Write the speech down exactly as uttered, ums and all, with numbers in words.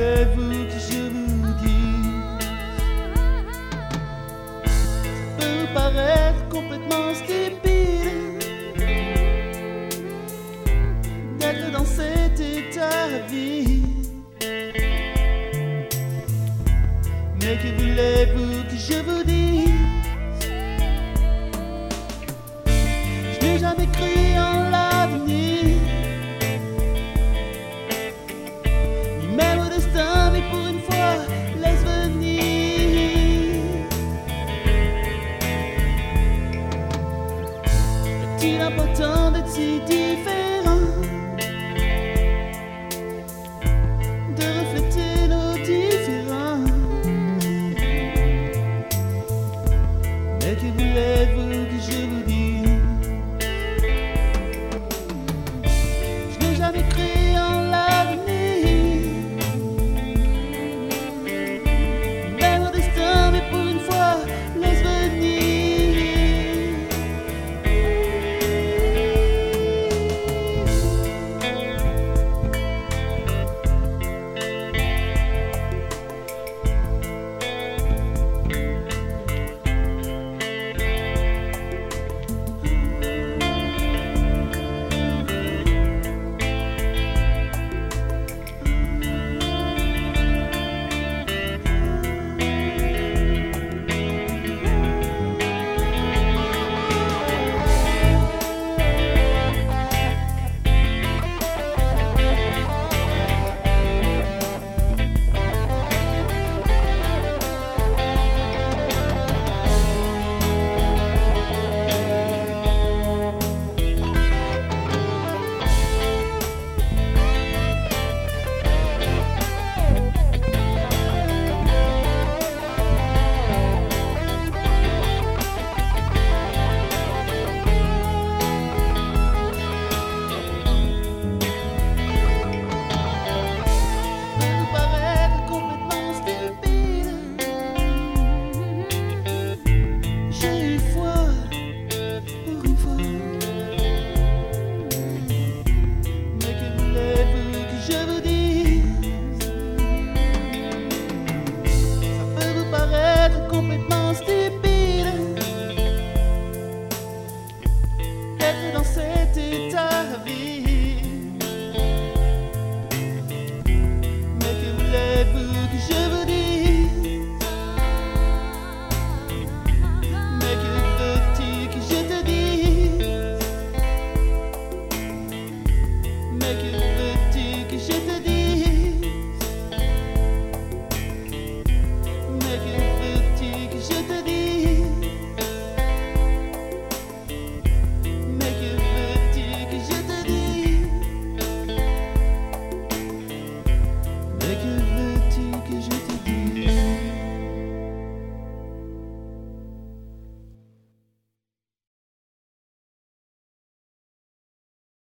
voulez-vous que je vous dise? Ça peut vous paraître complètement stupide d'être dans cet état de vie. Mais que voulez-vous que je vous dise? Je n'ai jamais cru en l'avenir, ni même au destin, mais pour une fois, laisse venir. Est-il important d'être si différent, de refléter nos différences? Mais que voulez-vous que je vous dise? Je n'ai jamais cru en l'avenir, même au destin, mais pour une fois, laisse venir. Complètement stupide d'être dans cette